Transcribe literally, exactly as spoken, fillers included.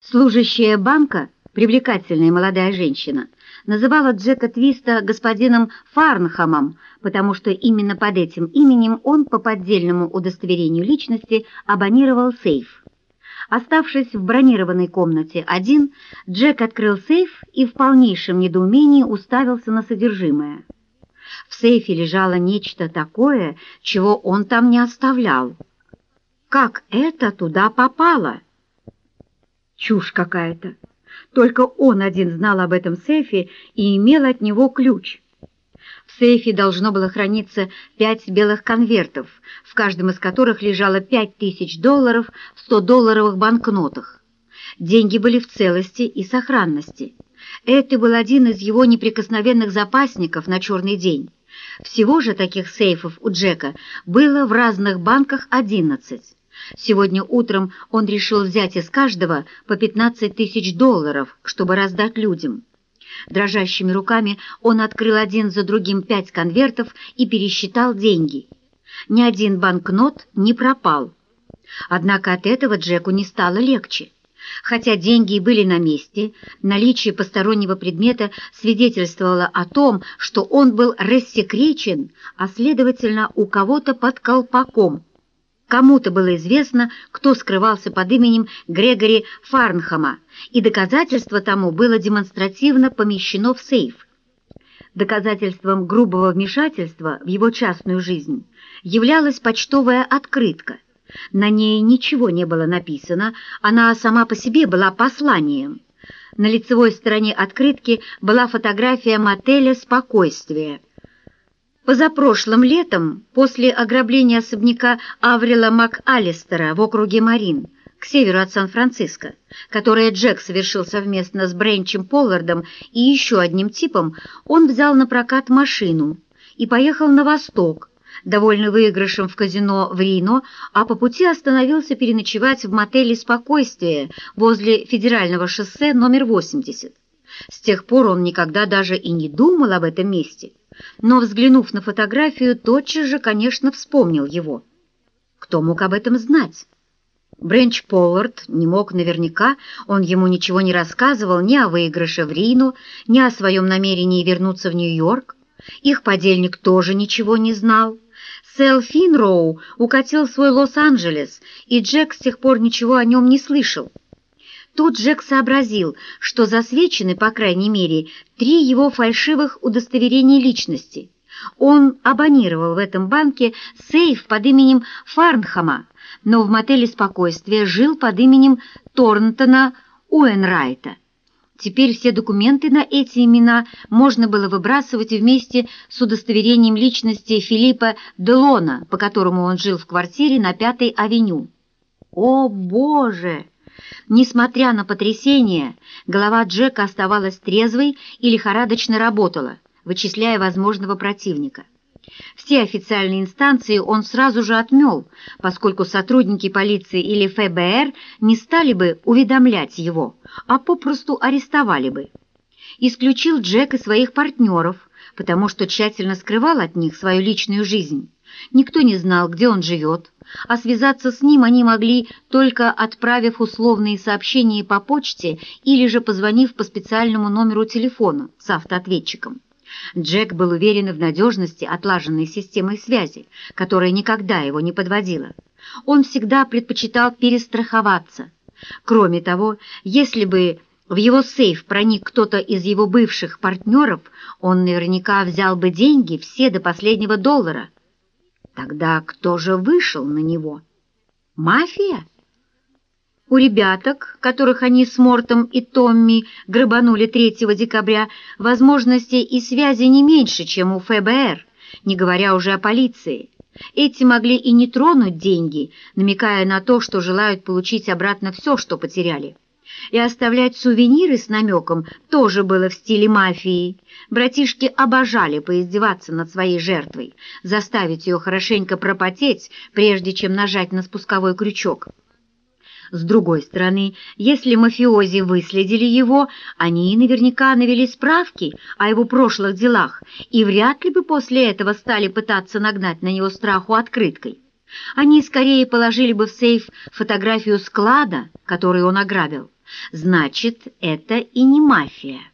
Служащая банка, привлекательная молодая женщина, называла Джека Твиста господином Фарнхамом, потому что именно под этим именем он по поддельному удостоверению личности абонировал сейф. Оставшись в бронированной комнате один, Джек открыл сейф и в полнейшем недоумении уставился на содержимое. В сейфе лежало нечто такое, чего он там не оставлял. Как это туда попало? Чушь какая-то. Только он один знал об этом сейфе и имел от него ключ. В сейфе должно было храниться пять белых конвертов, в каждом из которых лежало пять тысяч долларов в сто-долларовых банкнотах. Деньги были в целости и сохранности. Это был один из его неприкосновенных запасников на черный день. Всего же таких сейфов у Джека было в разных банках одиннадцать. Сегодня утром он решил взять из каждого по пятнадцать тысяч долларов, чтобы раздать людям. Дрожащими руками он открыл один за другим пять конвертов и пересчитал деньги. Ни один банкнот не пропал. Однако от этого Джеку не стало легче. Хотя деньги и были на месте, наличие постороннего предмета свидетельствовало о том, что он был рассекречен, а следовательно, у кого-то под колпаком. Кому-то было известно, кто скрывался под именем Грегори Фарнхама, и доказательство тому было демонстративно помещено в сейф. Доказательством грубого вмешательства в его частную жизнь являлась почтовая открытка. На ней ничего не было написано, она сама по себе была посланием. На лицевой стороне открытки была фотография мотеля «Спокойствие». Позапрошлым летом, после ограбления особняка Аврила МакАлистера в округе Марин, к северу от Сан-Франциско, которое Джек совершил совместно с Бренчем Поллардом и еще одним типом, он взял на прокат машину и поехал на восток, довольный выигрышем в казино в Рино, а по пути остановился переночевать в мотеле «Спокойствие» возле федерального шоссе номер восемьдесят. С тех пор он никогда даже и не думал об этом месте, но, взглянув на фотографию, тотчас же, конечно, вспомнил его. Кто мог об этом знать? Бренч Поллард не мог наверняка, он ему ничего не рассказывал ни о выигрыше в Рино, ни о своем намерении вернуться в Нью-Йорк. Их подельник тоже ничего не знал. Сэл Финроу укатил в свой Лос-Анджелес, и Джек с тех пор ничего о нем не слышал. Тут Джек сообразил, что засвечены, по крайней мере, три его фальшивых удостоверения личности. Он абонировал в этом банке сейф под именем Фарнхама, но в мотеле «Спокойствие» жил под именем Торнтона Уэнрайта. Теперь все документы на эти имена можно было выбрасывать вместе с удостоверением личности Филиппа Делона, по которому он жил в квартире на Пятой авеню. О, Боже! Несмотря на потрясение, голова Джека оставалась трезвой и лихорадочно работала, вычисляя возможного противника. Все официальные инстанции он сразу же отмел, поскольку сотрудники полиции или эф бэ эр не стали бы уведомлять его, а попросту арестовали бы. Исключил Джек и своих партнеров, потому что тщательно скрывал от них свою личную жизнь. Никто не знал, где он живет, а связаться с ним они могли, только отправив условные сообщения по почте или же позвонив по специальному номеру телефона с автоответчиком. Джек был уверен в надежности отлаженной системы связи, которая никогда его не подводила. Он всегда предпочитал перестраховаться. Кроме того, если бы в его сейф проник кто-то из его бывших партнеров, он наверняка взял бы деньги все до последнего доллара. Тогда кто же вышел на него? Мафия? У ребяток, которых они с Мортом и Томми грабанули третьего декабря, возможностей и связи не меньше, чем у эф бэ эр, не говоря уже о полиции. Эти могли и не тронуть деньги, намекая на то, что желают получить обратно все, что потеряли. И оставлять сувениры с намеком тоже было в стиле мафии. Братишки обожали поиздеваться над своей жертвой, заставить ее хорошенько пропотеть, прежде чем нажать на спусковой крючок. С другой стороны, если мафиози выследили его, они наверняка навели справки о его прошлых делах и вряд ли бы после этого стали пытаться нагнать на него страху открыткой. Они скорее положили бы в сейф фотографию склада, который он ограбил, Значит, это и не мафия.